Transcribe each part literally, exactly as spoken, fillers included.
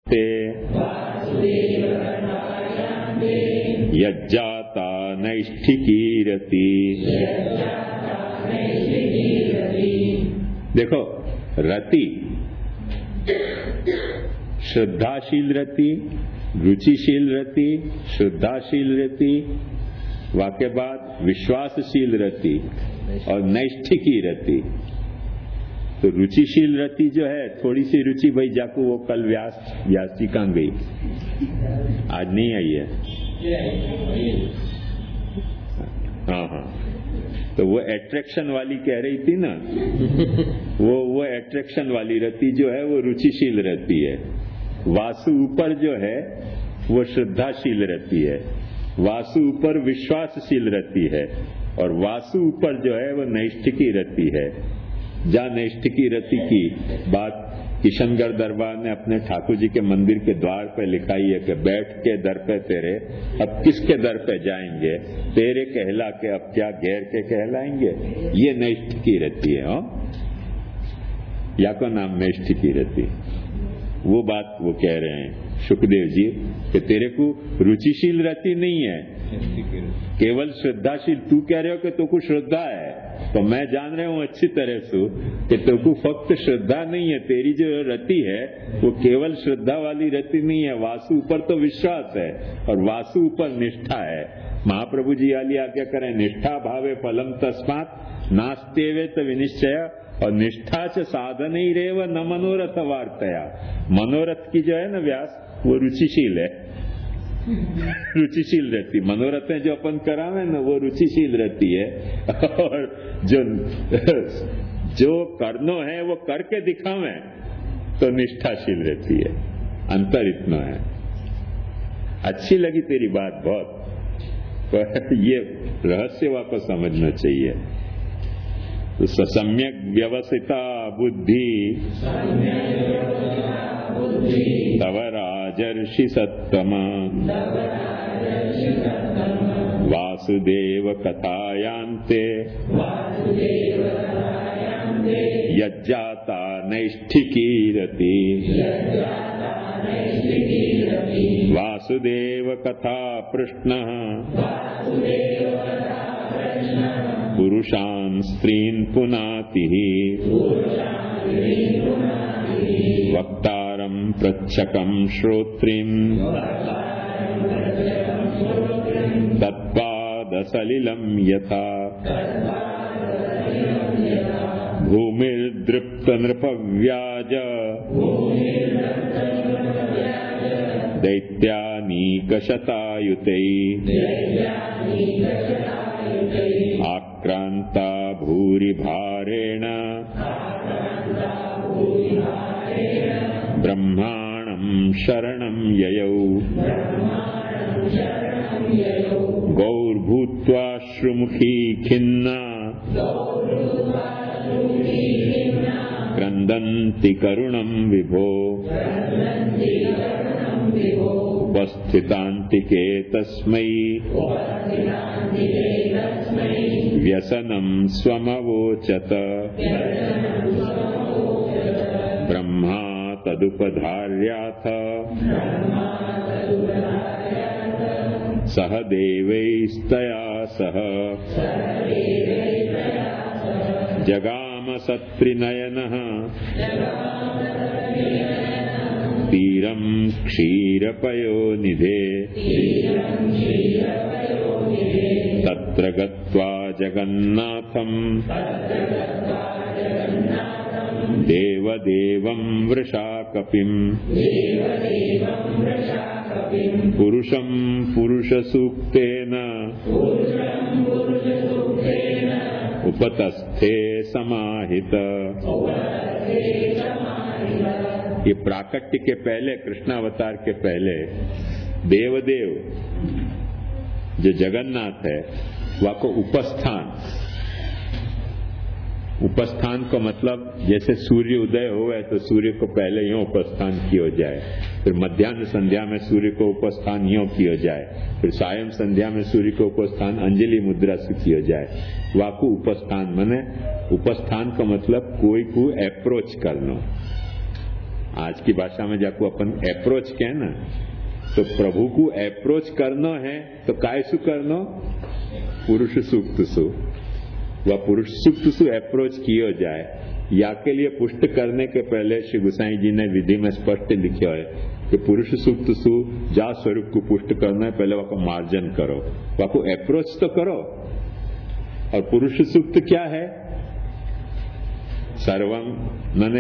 यज्जाता नैष्ठिकी रति। देखो, रति श्रद्धाशील रति, रुचिशील रति, श्रद्धाशील रति, वाक्य बाद विश्वासशील रति और नैष्ठिकी रति। तो रुचिशील रति जो है, थोड़ी सी रुचि भाई जाकू वो कल व्यास व्यास जी कहाँ गई, आज नहीं आई है। हाँ हाँ, तो वो एट्रैक्शन वाली कह रही थी ना, वो वो एट्रैक्शन वाली रति जो है वो रुचिशील रहती है। वासु ऊपर जो है वो श्रद्धाशील रहती है, वासु ऊपर विश्वासशील रहती है, और वासु ऊपर जो है वो नैष्ठिकी रहती है। जहाँ नैष्ठिकी रति की बात किशनगढ़ दरबार ने अपने ठाकुर जी के मंदिर के द्वार पे लिखाई है कि बैठ के दर पे तेरे, अब किसके दर पे जाएंगे, तेरे कहला के अब क्या गैर के कहलाएंगे। ये नैष्ठिकी रति है। हो या को नाम नैष्ठिकी रति, वो बात वो कह रहे हैं सुखदेव जी कि तेरे को रुचिशील रति नहीं है, केवल श्रद्धाशील। तू कह रहे हो कि तुमको श्रद्धा है, तो मैं जान रहा हूं अच्छी तरह से कि तुमको फक्त श्रद्धा नहीं है, तेरी जो रति है वो केवल श्रद्धा वाली रति नहीं है। वासु ऊपर तो विश्वास है और वासु ऊपर निष्ठा है। महाप्रभु जी वाली आज्ञा करें, निष्ठा भावे फलम तस्मात् नास्तेवे त विनिश्चय, और निष्ठा से साधन ही रहे वह न मनोरथ वार्तया। मनोरथ की जो है ना व्यास, वो रुचिशील है, रुचिशील रहती। मनोरथें जो अपन करावे ना वो रुचिशील रहती है, और जो जो करनो है वो करके दिखावे तो निष्ठाशील रहती है। अंतर इतना है। अच्छी लगी तेरी बात बहुत, पर ये रहस्य वापस समझना चाहिए। तो सम्यक व्यवसिता बुद्धि तव राजर्षि सत्तम वासुदेव कथायांते यज्जाता नैष्ठिकी रति। वासुदेव कथा प्रश्नः पुरुषान् स्त्रीन् पुनातिः वक्तारं प्रच्छकं श्रोत्रीं तत्पादसलिलं यथा भूमिर्दृप्त नृपव्याज दैत्यानीकशतायुतै आक्रांता भूरि भारेण ब्रह्माणं शरणं ययौ गौर्भूत्वाश्रुमुखी खिन्ना क्रन्दन्ति करुणं विभो उपस्थितान्तिके तस्मै व्यसनं स्वमवोचत ब्रह्मा तदुपधार्याथ सह देवैस्तया सह जगाम सत्रिनयनः तीरं क्षीरपयोनिधे तत्र गत्वा जगन्नाथं देवदेवं वृषाकपिं पुरुषं पुरुषसूक्तेन उपतस्थे समाहित। ये प्राकट्य के पहले, कृष्णावतार के पहले देवदेव जो जगन्नाथ है वह को उपस्थान, उपस्थान का मतलब जैसे सूर्य उदय हुआ है तो सूर्य को पहले यूं उपस्थान किया जाए, फिर मध्याह्न संध्या में सूर्य को उपस्थान यूं किया जाए, फिर सायं संध्या में सूर्य को उपस्थान अंजलि मुद्रा से किया जाए। वाकु उपस्थान माने उपस्थान का मतलब कोई को अप्रोच करना, आज की भाषा में जाको अपन एप्रोच कहे ना, तो प्रभु को एप्रोच करना है तो काय सु करनो? पुरुष सूक्त सु। वह पुरुष सूक्त सु एप्रोच किया जाए, या के लिए पुष्ट करने के पहले श्री गुसाई जी ने विधि में स्पष्ट लिखा है कि पुरुष सूक्त सु जा स्वरूप को पुष्ट करना है, पहले वह को मार्जन करो, वह को अप्रोच तो करो। और पुरुष सूक्त क्या है? सर्वम माने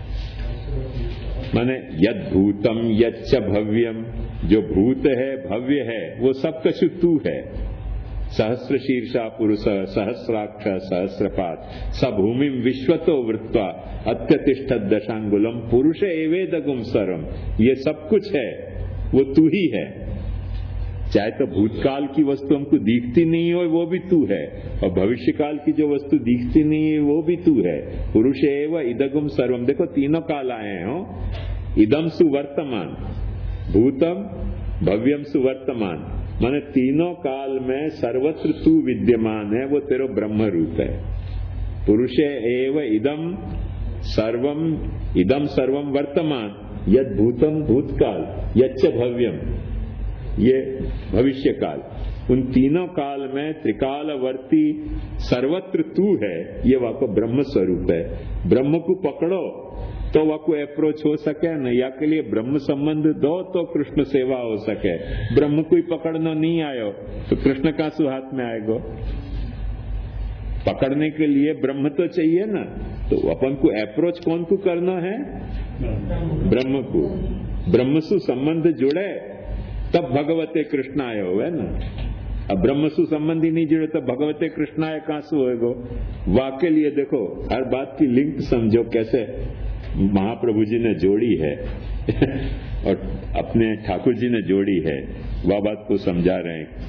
माने यद भूतम यच्च भव्यम, जो भूत है भव्य है वो सब कछु तू है। सहस्र शीर्षा पुरुष सहस्राक्ष सहस्रपाद स भूमि विश्वतो वृत्वा अत्यतिष्ठत दशांगुलम पुरुष एवेदगुम सर्वम, ये सब कुछ है वो तू ही है। चाहे तो भूतकाल की वस्तु हमको दिखती नहीं हो वो भी तू है, और भविष्य काल की जो वस्तु दिखती नहीं है वो भी तू है। पुरुष एव इदगुम सर्वम, देखो तीनों काल आए हो। इदम सुवर्तमान, भूतम भव्यम सुवर्तमान, माने तीनों काल में सर्वत्र तू विद्यमान है, वो तेरो ब्रह्म रूप है। पुरुष एव इदम सर्वम, इदम सर्वम वर्तमान, यद भूतम भूतकाल, यच्च भव्यम ये भविष्य काल। उन तीनों काल में त्रिकालवर्ती सर्वत्र तू है, ये वाको ब्रह्म स्वरूप है। ब्रह्म को पकड़ो तो वाको अप्रोच हो सके न, या के लिए ब्रह्म संबंध दो तो कृष्ण सेवा हो सके। ब्रह्म कोई पकड़ना नहीं आयो तो कृष्ण का सु हाथ में आएगो? पकड़ने के लिए ब्रह्म तो चाहिए ना, तो अपन को अप्रोच कौन को करना है? ब्रह्म को। ब्रह्म से संबंध जुड़े तब भगवते कृष्णाय होवे ना। अब ब्रह्म सु संबंधी नहीं जुड़े तो भगवते कृष्णाय कहां से होएगो? वाके लिए देखो हर बात की लिंक समझो कैसे महाप्रभु जी ने जोड़ी है और अपने ठाकुर जी ने जोड़ी है, वह बात को समझा रहे हैं।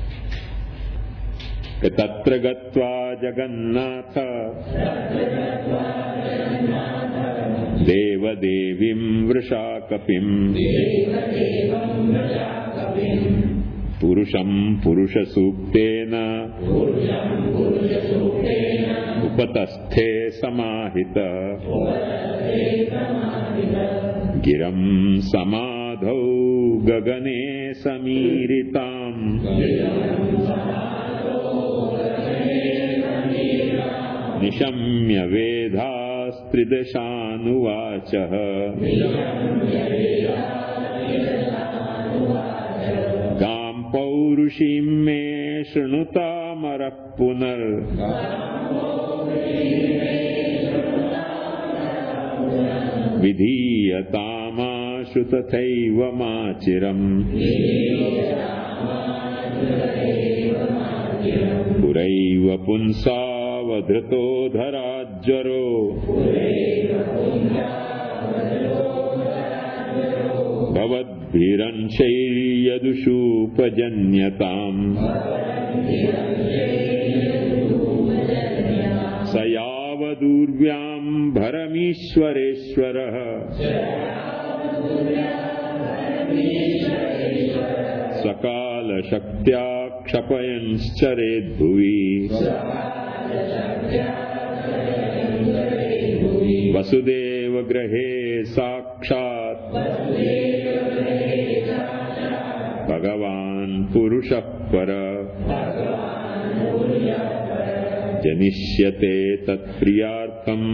तत्र गत्वा जगन्नाथ देवदेवीं वृषाकपिं पुरुषं पुरुषसूक्तेन उपतस्थे समाहित गिरं समाधौ गगने समीरिताम् निशम्य वेदास्त्रिदशानुवाचः गां पौरुषीं मे शृणुतामरः पुनर् विधीयतामाशु तथैव माचिरम् पुरैव पुंसावधृतो धराज्वरो भवद्भिरंशैर्यदुषूपजन्यताम् स यावदूर्व्याम्भरमीश्वरेश्वरः सकालशक्त्या क्षपयंश्चरेद्भुवि वसुदेव गृहे साक्षात् भगवान् पुरुषः परः जनिष्यते तत्प्रियार्थम्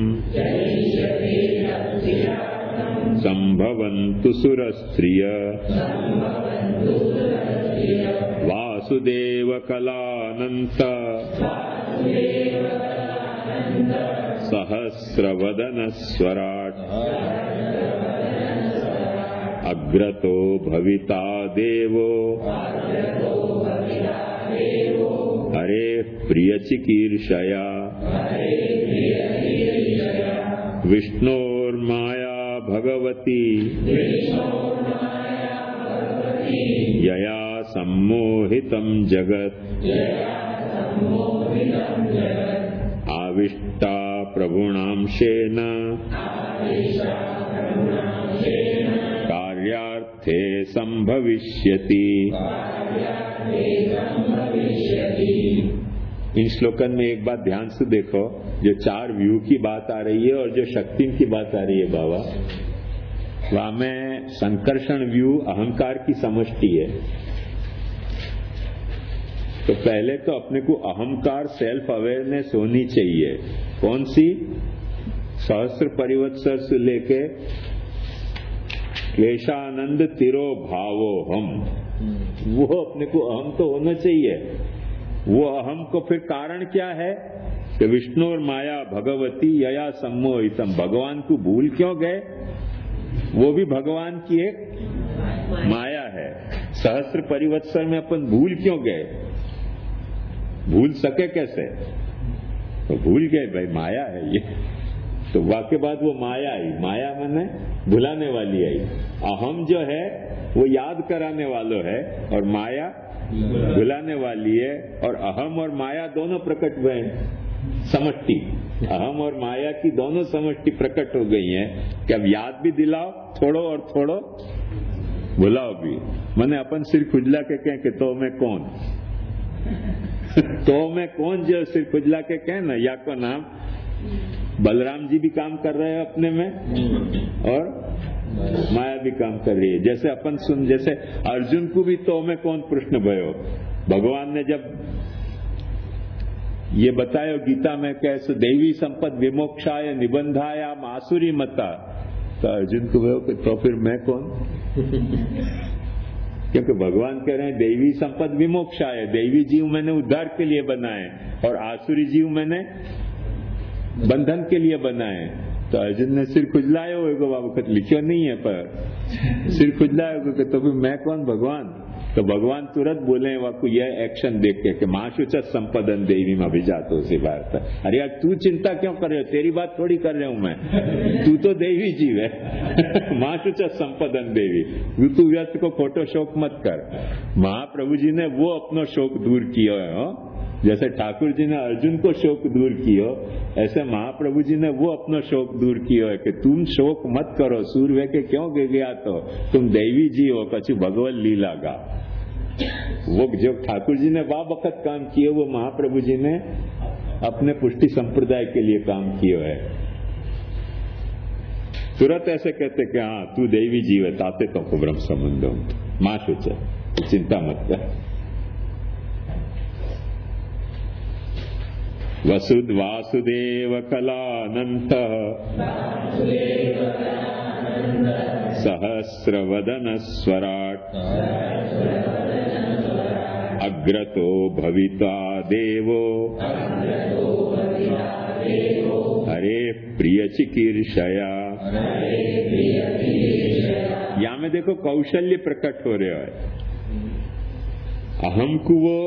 संभवन्तु सुरस्त्रिय वासुदेव कलानन्त सहस्रवदनस्वराट् अग्रतो भविता देवो हरेः प्रियचिकीर्षया विष्णोर्माया भगवती यया सम्मोहितं जगत् आविष्टा प्रभुणांशेन कार्यार्थे संभविष्यति। इन श्लोकन में एक बात ध्यान से देखो, जो चार व्यू की बात आ रही है और जो शक्ति की बात आ रही है बाबा, में संकर्षण व्यू अहंकार की समष्टि है। तो पहले तो अपने को अहंकार सेल्फ अवेयरनेस होनी चाहिए। कौन सी? सहस्र परिवत्सर से लेके क्लेशानंद तिरो भावो हम, वो अपने को अहम तो होना चाहिए। वो अहम को फिर कारण क्या है कि विष्णु और माया भगवती यया सम्मोहितम, भगवान को भूल क्यों गए? वो भी भगवान की एक माया है। सहस्र परिवत्सर में अपन भूल क्यों गए? भूल सके कैसे? तो भूल गए भाई, माया है ये। तो वाक्य बाद वो माया आई, माया मैंने भुलाने वाली आई। अहम जो है वो याद कराने वालों है और माया भुलाने वाली है। और अहम और माया दोनों प्रकट हुए हैं, समष्टि। अहम और माया की दोनों समष्टि प्रकट हो गई है कि अब याद भी दिलाओ थोड़ो और थोड़ो भुलाओ भी। मैंने अपन सिर खुजला के कहें कि तो मैं कौन तो मैं कौन जो सिर खुजला के कहें ना, या को नाम बलराम जी भी काम कर रहे हैं अपने में और माया भी काम कर रही है। जैसे अपन सुन, जैसे अर्जुन को भी तो मैं कौन प्रश्न भयो, भगवान ने जब ये बताया गीता में कैसे दैवी संपद विमोक्षाय निबंधाय आसुरी मता, तो अर्जुन को भयो कि तो फिर मैं कौन? क्योंकि भगवान कह रहे हैं दैवी संपद विमोक्षाय, दैवी जीव मैंने उद्धार के लिए बनाए और आसुरी जीव मैंने बंधन के लिए बनाए। तो अर्जुन ने सिर खुजलाया होगा, बाबू लिखो नहीं है पर सिर खुजलाया होगा तो फिर मैं कौन भगवान? तो भगवान तुरंत बोले वाकु यह एक्शन देख के कि माशुच संपदन देवी में अभिजातो से बात। अरे यार तू चिंता क्यों कर रहे हो, तेरी बात थोड़ी कर रहा हूं मैं, तू तो देवी जीव है। माशुच संपदन देवी, तू व्यस्त को खोटो शोक मत कर। महाप्रभु जी ने वो अपनो शोक दूर किया है। जैसे ठाकुर जी ने अर्जुन को शोक दूर कियो, ऐसे महाप्रभु जी ने वो अपना शोक दूर कियो है कि तुम शोक मत करो, सूर्य के क्यों गे गया, तो तुम देवी जी हो, कछु भगवत लीला गा। वो जो ठाकुर जी ने वाह वक्त काम किए, वो महाप्रभु जी ने अपने पुष्टि संप्रदाय के लिए काम किया है। तुरंत ऐसे कहते कि हाँ तू देवी जीव है, ताते तो को ब्रह्म संबंधो मां सोच, चिंता मत कर। वसुद वासुदेव कलानंत सहस्रवदन स्वराट अग्रतो भविता देवो हरे प्रिय चिकीर्षया। यहां में देखो कौशल्य प्रकट हो रहा है। अहम को वो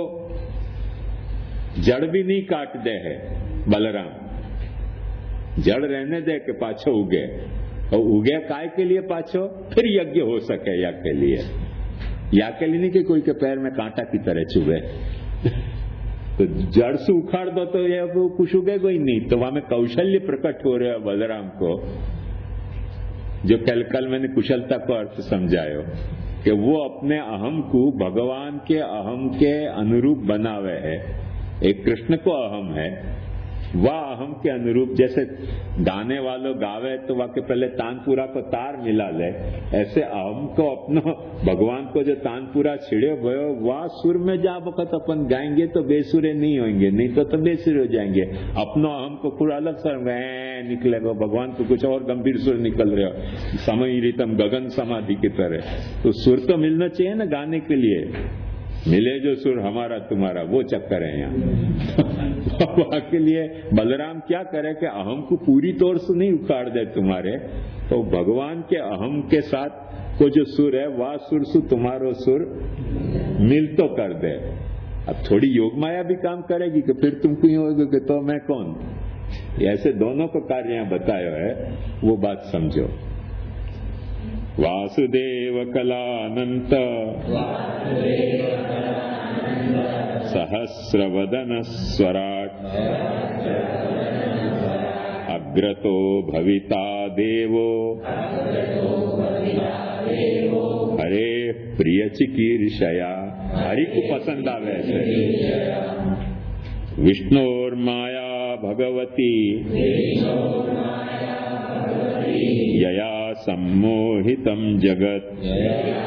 जड़ भी नहीं काट दे है बलराम, जड़ रहने दे के पाछो उगे, और उगे काय के लिए पाछो? फिर यज्ञ हो सके या के लिए, या के लिए नहीं कि कोई के पैर में कांटा की तरह चुभे। तो जड़ से उखाड़ दो तो ये वो कुछ उगेगा ही नहीं। तो वहां में कौशल्य प्रकट हो रहा है बलराम को, जो कल कल मैंने कुशलता को अर्थ समझायो कि वो अपने अहम को भगवान के अहम के अनुरूप बनावे है। एक कृष्ण को अहम है, वह अहम के अनुरूप, जैसे गाने वालों गावे तो वह के पहले तानपुरा को तार मिला ले, ऐसे अहम को अपना भगवान को जो तानपुरा छिड़े भयो, वह सुर में जा वक्त अपन गाएंगे तो बेसुरे नहीं होंगे, नहीं तो तो बेसुर हो जाएंगे। अपना अहम को पूरा अलग सर में निकलेगा, भगवान को कुछ और गंभीर सुर निकल रहे हो, समय रितम गगन समाधि की तरह। तो सुर तो मिलना चाहिए ना गाने के लिए, मिले जो सुर हमारा तुम्हारा, वो चक्कर है यहाँ। के लिए बलराम क्या करे कि अहम को पूरी तौर से नहीं उखाड़ दे तुम्हारे, तो भगवान के अहम के साथ को जो सुर है वह सुर से तुम्हारो सुर मिल तो कर दे। अब थोड़ी योग माया भी काम करेगी कि फिर तुम क्यों होगे कि तो मैं कौन। ऐसे दोनों को कार्य यहाँ बताया है, वो बात समझो। वासुदेव कलानंत सहस्रवदन स्वराट अग्रतो भविता देवो हरे प्रिय चिकीर्षया। हरि को पसंद आवे ऐसे। विष्णोर माया भगवती यया सम्मोहितं जगत्